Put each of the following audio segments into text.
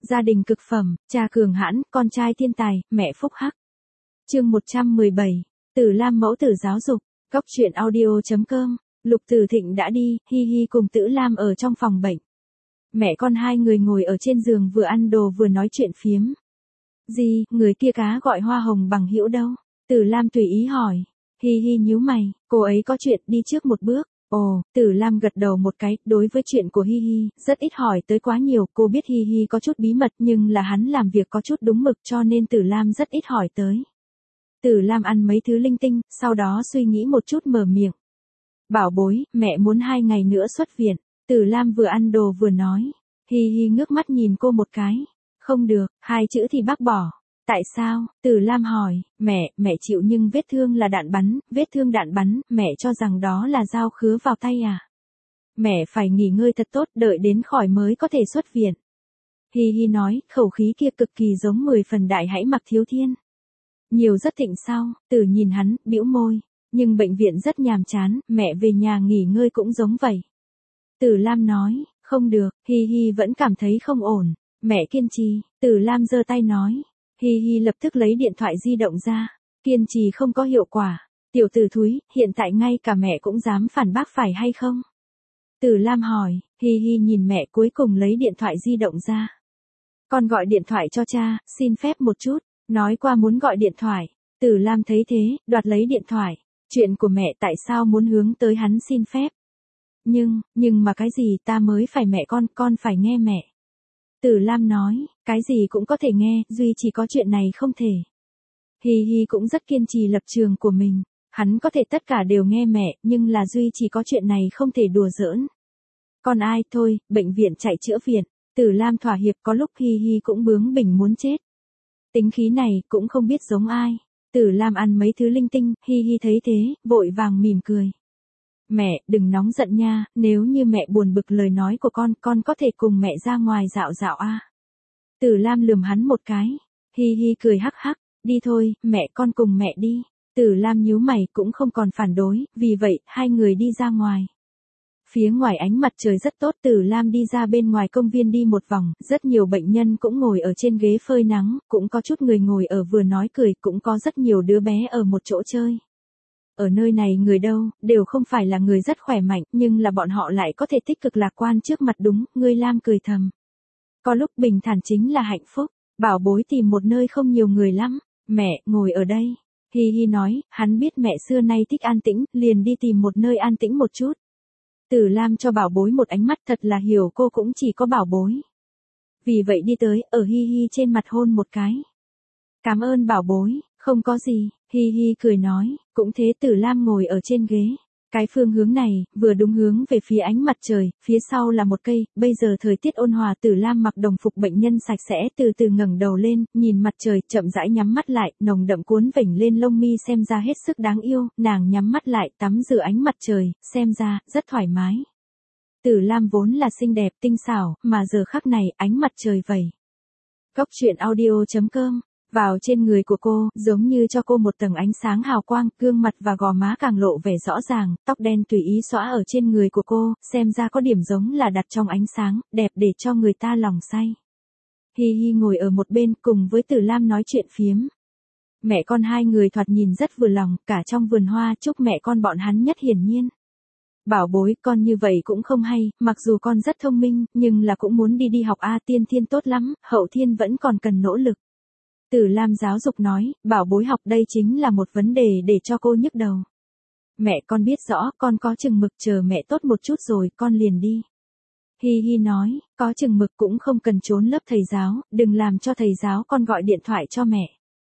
Gia đình cực phẩm, cha cường hãn, con trai thiên tài, mẹ phúc hắc. Chương 117. Tử Lam mẫu tử giáo dục. Góc truyện audio.com. Lục Tử Thịnh đã đi, Hi Hi cùng Tử Lam ở trong phòng bệnh. Mẹ con hai người ngồi ở trên giường vừa ăn đồ vừa nói chuyện phiếm. Gì, người kia cá gọi Hoa Hồng bằng hữu đâu? Tử Lam tùy ý hỏi. Hi Hi nhíu mày, cô ấy có chuyện đi trước một bước. Ồ, Tử Lam gật đầu một cái, đối với chuyện của Hi Hi, rất ít hỏi tới quá nhiều, cô biết Hi Hi có chút bí mật nhưng là hắn làm việc có chút đúng mực cho nên Tử Lam rất ít hỏi tới. Tử Lam ăn mấy thứ linh tinh, sau đó suy nghĩ một chút mở miệng. Bảo bối, mẹ muốn 2 ngày nữa xuất viện. Tử Lam vừa ăn đồ vừa nói. Hi Hi ngước mắt nhìn cô một cái. Không được, 2 chữ thì bác bỏ. Tại sao? Tử Lam hỏi. Mẹ chịu nhưng vết thương là đạn bắn, vết thương đạn bắn, mẹ cho rằng đó là dao khứa vào tay à? Mẹ phải nghỉ ngơi thật tốt, đợi đến khỏi mới có thể xuất viện. Hi Hi nói, khẩu khí kia cực kỳ giống 10 phần Đại Hãy Mặc Thiếu Thiên. Nhiều rất thịnh sao? Tử nhìn hắn, bĩu môi. Nhưng bệnh viện rất nhàm chán, mẹ về nhà nghỉ ngơi cũng giống vậy. Tử Lam nói, không được, Hi Hi vẫn cảm thấy không ổn. Mẹ kiên trì, Tử Lam giơ tay nói. Hi Hi lập tức lấy điện thoại di động ra. Kiên trì không có hiệu quả. Tiểu tử thúi, hiện tại ngay cả mẹ cũng dám phản bác phải hay không? Tử Lam hỏi, Hi Hi nhìn mẹ cuối cùng lấy điện thoại di động ra. Con gọi điện thoại cho cha, xin phép một chút. Nói qua muốn gọi điện thoại. Tử Lam thấy thế, đoạt lấy điện thoại. Chuyện của mẹ tại sao muốn hướng tới hắn xin phép? Nhưng mà cái gì ta mới phải mẹ con phải nghe mẹ. Tử Lam nói, cái gì cũng có thể nghe, duy chỉ có chuyện này không thể. Hi Hi cũng rất kiên trì lập trường của mình. Hắn có thể tất cả đều nghe mẹ, nhưng là duy chỉ có chuyện này không thể đùa giỡn. Còn ai thôi, bệnh viện chạy chữa viện. Tử Lam thỏa hiệp, có lúc Hi Hi cũng bướng bỉnh muốn chết. Tính khí này cũng không biết giống ai. Tử Lam ăn mấy thứ linh tinh, Hi Hi thấy thế, vội vàng mỉm cười. Mẹ, đừng nóng giận nha, nếu như mẹ buồn bực lời nói của con có thể cùng mẹ ra ngoài dạo dạo à. Tử Lam lườm hắn một cái. Hi Hi cười hắc hắc, đi thôi, mẹ con cùng mẹ đi. Tử Lam nhíu mày cũng không còn phản đối, vì vậy, hai người đi ra ngoài. Phía ngoài ánh mặt trời rất tốt, Tử Lam đi ra bên ngoài công viên đi một vòng, rất nhiều bệnh nhân cũng ngồi ở trên ghế phơi nắng, cũng có chút người ngồi ở vừa nói cười, cũng có rất nhiều đứa bé ở một chỗ chơi. Ở nơi này người đâu, đều không phải là người rất khỏe mạnh, nhưng là bọn họ lại có thể tích cực lạc quan trước mặt đúng, ngươi Lam cười thầm. Có lúc bình thản chính là hạnh phúc, bảo bối tìm một nơi không nhiều người lắm, mẹ, ngồi ở đây. Hi Hi nói, hắn biết mẹ xưa nay thích an tĩnh, liền đi tìm một nơi an tĩnh một chút. Tử Lam cho bảo bối một ánh mắt thật là hiểu cô cũng chỉ có bảo bối. Vì vậy đi tới, ở Hi Hi trên mặt hôn một cái. Cảm ơn bảo bối, không có gì, Hi Hi cười nói, cũng thế. Tử Lam ngồi ở trên ghế. Cái phương hướng này, vừa đúng hướng về phía ánh mặt trời, phía sau là một cây, bây giờ thời tiết ôn hòa. Tử Lam mặc đồng phục bệnh nhân sạch sẽ, từ từ ngẩng đầu lên, nhìn mặt trời, chậm rãi nhắm mắt lại, nồng đậm cuốn vểnh lên lông mi xem ra hết sức đáng yêu, nàng nhắm mắt lại, tắm rửa ánh mặt trời, xem ra, rất thoải mái. Tử Lam vốn là xinh đẹp, tinh xảo, mà giờ khắc này, ánh mặt trời vẩy. Góc truyện audio.com. Vào trên người của cô, giống như cho cô một tầng ánh sáng hào quang, gương mặt và gò má càng lộ vẻ rõ ràng, tóc đen tùy ý xõa ở trên người của cô, xem ra có điểm giống là đặt trong ánh sáng, đẹp để cho người ta lòng say. Hi Hi ngồi ở một bên cùng với Tử Lam nói chuyện phiếm. Mẹ con hai người thoạt nhìn rất vừa lòng, cả trong vườn hoa chúc mẹ con bọn hắn nhất hiển nhiên. Bảo bối, con như vậy cũng không hay, mặc dù con rất thông minh, nhưng là cũng muốn đi học a. Tiên thiên tốt lắm, hậu thiên vẫn còn cần nỗ lực. Tử Lam giáo dục nói, bảo bối học đây chính là một vấn đề để cho cô nhức đầu. Mẹ con biết rõ, con có chừng mực, chờ mẹ tốt một chút rồi con liền đi. Hi Hi nói, có chừng mực cũng không cần trốn lớp thầy giáo, đừng làm cho thầy giáo con gọi điện thoại cho mẹ.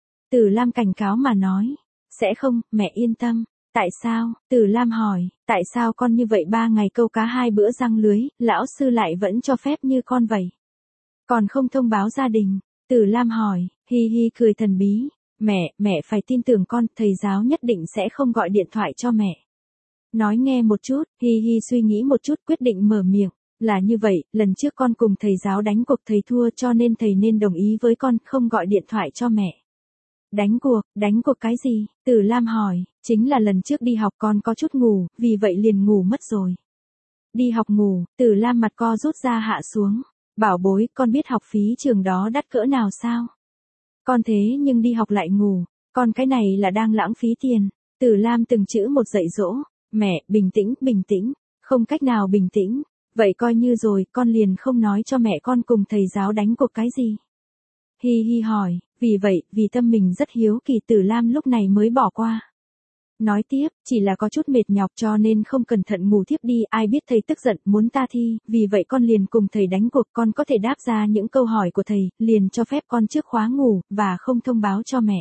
Tử Lam cảnh cáo mà nói, sẽ không, mẹ yên tâm. Tại sao? Tử Lam hỏi, tại sao con như vậy 3 ngày câu cá 2 bữa răng lưới, lão sư lại vẫn cho phép như con vậy? Còn không thông báo gia đình. Tử Lam hỏi, Hi Hi cười thần bí, mẹ phải tin tưởng con, thầy giáo nhất định sẽ không gọi điện thoại cho mẹ. Nói nghe một chút, Hi Hi suy nghĩ một chút quyết định mở miệng, là như vậy, lần trước con cùng thầy giáo đánh cuộc thầy thua cho nên thầy nên đồng ý với con không gọi điện thoại cho mẹ. Đánh cuộc cái gì? Tử Lam hỏi, chính là lần trước đi học con có chút ngủ, vì vậy liền ngủ mất rồi. Đi học ngủ, Tử Lam mặt co rút ra hạ xuống. Bảo bối, con biết học phí trường đó đắt cỡ nào sao? Con thế nhưng đi học lại ngủ, con cái này là đang lãng phí tiền. Tử Lam từng chữ một dạy dỗ, mẹ, bình tĩnh, không cách nào bình tĩnh, vậy coi như rồi, con liền không nói cho mẹ con cùng thầy giáo đánh cuộc cái gì. Hi hi hỏi, vì vậy, vì tâm mình rất hiếu kỳ Tử Lam lúc này mới bỏ qua. Nói tiếp, chỉ là có chút mệt nhọc cho nên không cẩn thận ngủ thiếp đi, ai biết thầy tức giận muốn ta thi, vì vậy con liền cùng thầy đánh cuộc, con có thể đáp ra những câu hỏi của thầy, liền cho phép con trước khóa ngủ, và không thông báo cho mẹ.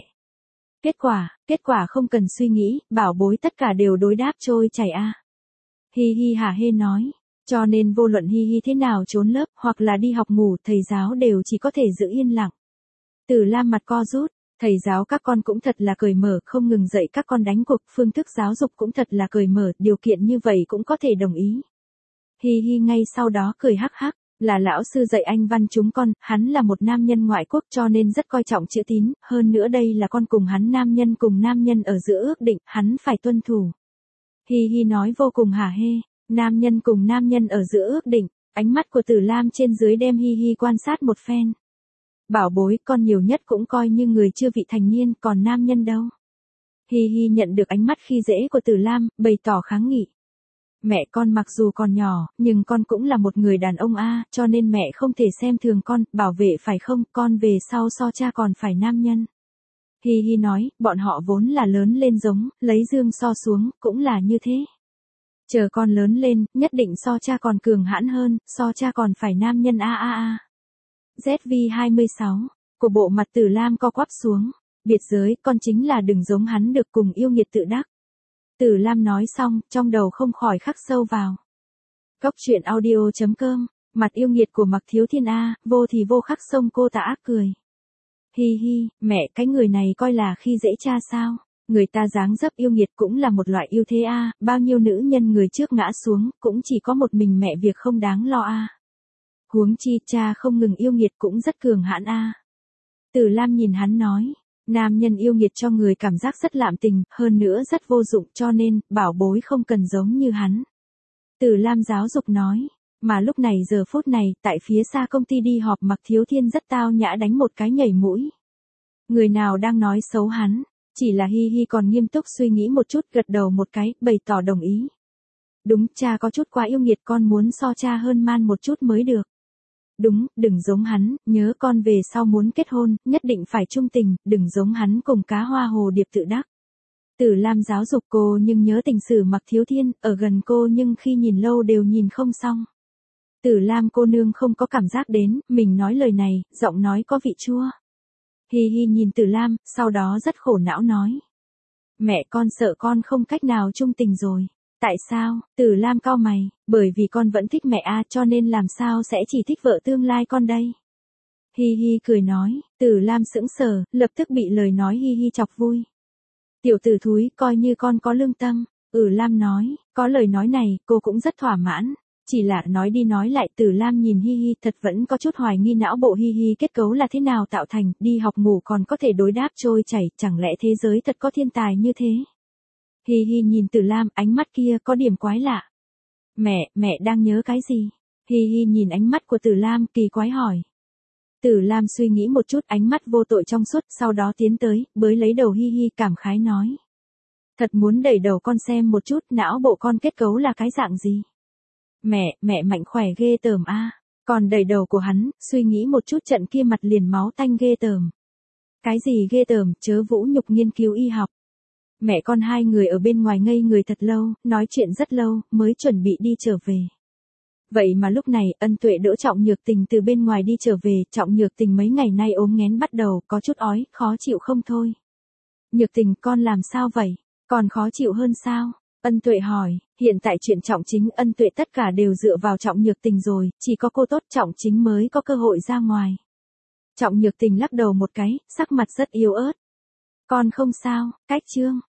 Kết quả không cần suy nghĩ, bảo bối tất cả đều đối đáp trôi chảy a. Hi hi hả hê nói, cho nên vô luận hi hi thế nào trốn lớp, hoặc là đi học ngủ, thầy giáo đều chỉ có thể giữ yên lặng. Tử Lam mặt co rút. Thầy giáo các con cũng thật là cởi mở, không ngừng dạy các con đánh cuộc, phương thức giáo dục cũng thật là cởi mở, điều kiện như vậy cũng có thể đồng ý. Hi hi ngay sau đó cười hắc hắc, là lão sư dạy Anh văn chúng con, hắn là một nam nhân ngoại quốc cho nên rất coi trọng chữ tín, hơn nữa đây là con cùng hắn nam nhân ở giữa ước định, hắn phải tuân thủ. Hi hi nói vô cùng hả hê, nam nhân cùng nam nhân ở giữa ước định, ánh mắt của Tử Lam trên dưới đem hi hi quan sát một phen. Bảo bối, con nhiều nhất cũng coi như người chưa vị thành niên, còn nam nhân đâu. Hi hi nhận được ánh mắt khi dễ của Tử Lam, bày tỏ kháng nghị. Mẹ con mặc dù còn nhỏ, nhưng con cũng là một người đàn ông a, cho nên mẹ không thể xem thường con, bảo vệ phải không, con về sau so cha còn phải nam nhân. Hi hi nói, bọn họ vốn là lớn lên giống, lấy dương so xuống, cũng là như thế. Chờ con lớn lên, nhất định so cha còn cường hãn hơn, so cha còn phải nam nhân a a a. ZV26, của bộ mặt Tử Lam co quắp xuống, biệt giới, con chính là đừng giống hắn được cùng yêu nghiệt tự đắc. Tử Lam nói xong, trong đầu không khỏi khắc sâu vào. Góc truyện audio.com, mặt yêu nghiệt của Mạc Thiếu Thiên A, vô thì vô khắc sông cô ta ác cười. Hi hi, mẹ, cái người này coi là khi dễ cha sao? Người ta dáng dấp yêu nghiệt cũng là một loại ưu thế a, bao nhiêu nữ nhân người trước ngã xuống, cũng chỉ có một mình mẹ việc không đáng lo a. Huống chi cha không ngừng yêu nghiệt cũng rất cường hãn a. Tử Lam nhìn hắn nói, nam nhân yêu nghiệt cho người cảm giác rất lạm tình, hơn nữa rất vô dụng cho nên, bảo bối không cần giống như hắn. Tử Lam giáo dục nói, mà lúc này giờ phút này, tại phía xa công ty đi họp Mạc Thiếu Thiên rất tao nhã đánh một cái nhảy mũi. Người nào đang nói xấu hắn, chỉ là hi hi còn nghiêm túc suy nghĩ một chút gật đầu một cái, bày tỏ đồng ý. Đúng, cha có chút quá yêu nghiệt con muốn so cha hơn man một chút mới được. Đúng, đừng giống hắn, nhớ con về sau muốn kết hôn, nhất định phải trung tình, đừng giống hắn cùng cá hoa hồ điệp tự đắc. Tử Lam giáo dục cô nhưng nhớ tình sử Mạc Thiếu Thiên, ở gần cô nhưng khi nhìn lâu đều nhìn không xong. Tử Lam cô nương không có cảm giác đến, mình nói lời này, giọng nói có vị chua. Hi hi nhìn Tử Lam, sau đó rất khổ não nói. Mẹ con sợ con không cách nào trung tình rồi. Tại sao? Tử Lam cau mày, bởi vì con vẫn thích mẹ a, cho nên làm sao sẽ chỉ thích vợ tương lai con đây. Hi hi cười nói, Tử Lam sững sờ, lập tức bị lời nói hi hi chọc vui. Tiểu tử thúi, coi như con có lương tâm. Lam nói, có lời nói này, cô cũng rất thỏa mãn. Chỉ là nói đi nói lại Tử Lam nhìn hi hi thật vẫn có chút hoài nghi não bộ hi hi kết cấu là thế nào tạo thành, đi học ngủ còn có thể đối đáp trôi chảy, chẳng lẽ thế giới thật có thiên tài như thế. Hi hi nhìn Tử Lam, ánh mắt kia có điểm quái lạ. Mẹ đang nhớ cái gì? Hi hi nhìn ánh mắt của Tử Lam, kỳ quái hỏi. Tử Lam suy nghĩ một chút, ánh mắt vô tội trong suốt, sau đó tiến tới, bới lấy đầu hi hi cảm khái nói. Thật muốn đẩy đầu con xem một chút, não bộ con kết cấu là cái dạng gì? Mẹ mạnh khỏe ghê tởm a. Còn đẩy đầu của hắn, suy nghĩ một chút trận kia mặt liền máu tanh ghê tởm. Cái gì ghê tởm, chớ vũ nhục nghiên cứu y học. Mẹ con hai người ở bên ngoài ngây người thật lâu, nói chuyện rất lâu, mới chuẩn bị đi trở về. Vậy mà lúc này, Ân Tuệ đỡ Trọng Nhược Tình từ bên ngoài đi trở về, Trọng Nhược Tình mấy ngày nay ốm nghén bắt đầu, có chút ói, khó chịu không thôi. Nhược Tình, con làm sao vậy? Còn khó chịu hơn sao? Ân Tuệ hỏi, hiện tại chuyện Trọng Chính Ân Tuệ tất cả đều dựa vào Trọng Nhược Tình rồi, chỉ có cô tốt Trọng Chính mới có cơ hội ra ngoài. Trọng Nhược Tình lắc đầu một cái, sắc mặt rất yếu ớt. Con không sao, cách chương.